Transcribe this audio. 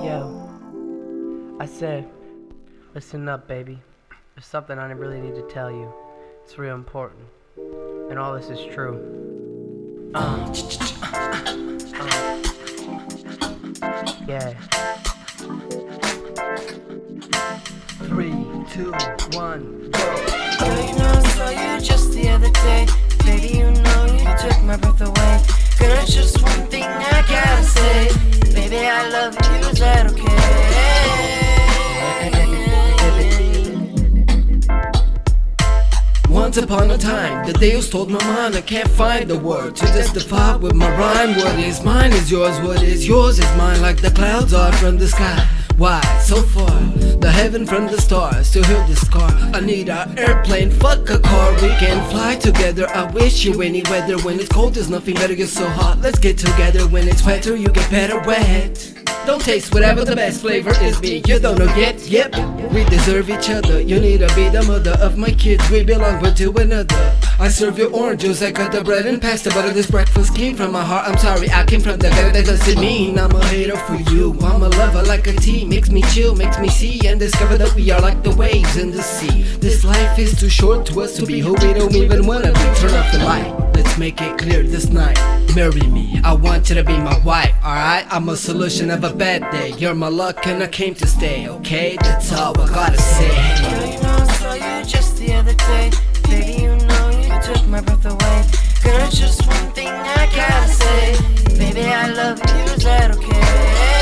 Yo, I said, listen up, baby. There's something I really need to tell you. It's real important. And all this is true. Yeah. 3, 2, 1, go. Girl, you know I saw you just the other day. Baby, you know you took my breath away. Girl, it's just one thing I gotta say. Baby, I love you, is that okay? Once upon a time, the day was told my mind. I can't find the word to justify with my rhyme. What is mine is yours, what is yours is mine. Like the clouds are from the sky. Why so far? The heaven from the stars to heal this car. I need an airplane, fuck a car. We can fly together. I wish you any weather. When it's cold, there's nothing better. You're so hot. Let's get together. When it's wetter, you get better wet. Don't taste whatever the best flavor is. Me, you don't know yet. Yep, we deserve each other. You need to be the mother of my kids. We belong one to another. I serve you orange juice. I cut the bread and pasta butter. This breakfast came from my heart. I'm sorry, I came from the gutter. That doesn't mean I'm a hater for you. I'm a lover like a tea. Makes me chill, makes me see and discover that we are like the waves in the sea. This life is too short to us to be who we don't even wanna be. Turn off the light. Let's make it clear this night. Marry me, I want you to be my wife, alright? I'm a solution of a bad day. You're my luck and I came to stay, okay? That's all I gotta say. Girl, you know I saw you just the other day. Baby, you know you took my breath away. Girl, it's just one thing I gotta say. Baby, I love you, is that okay?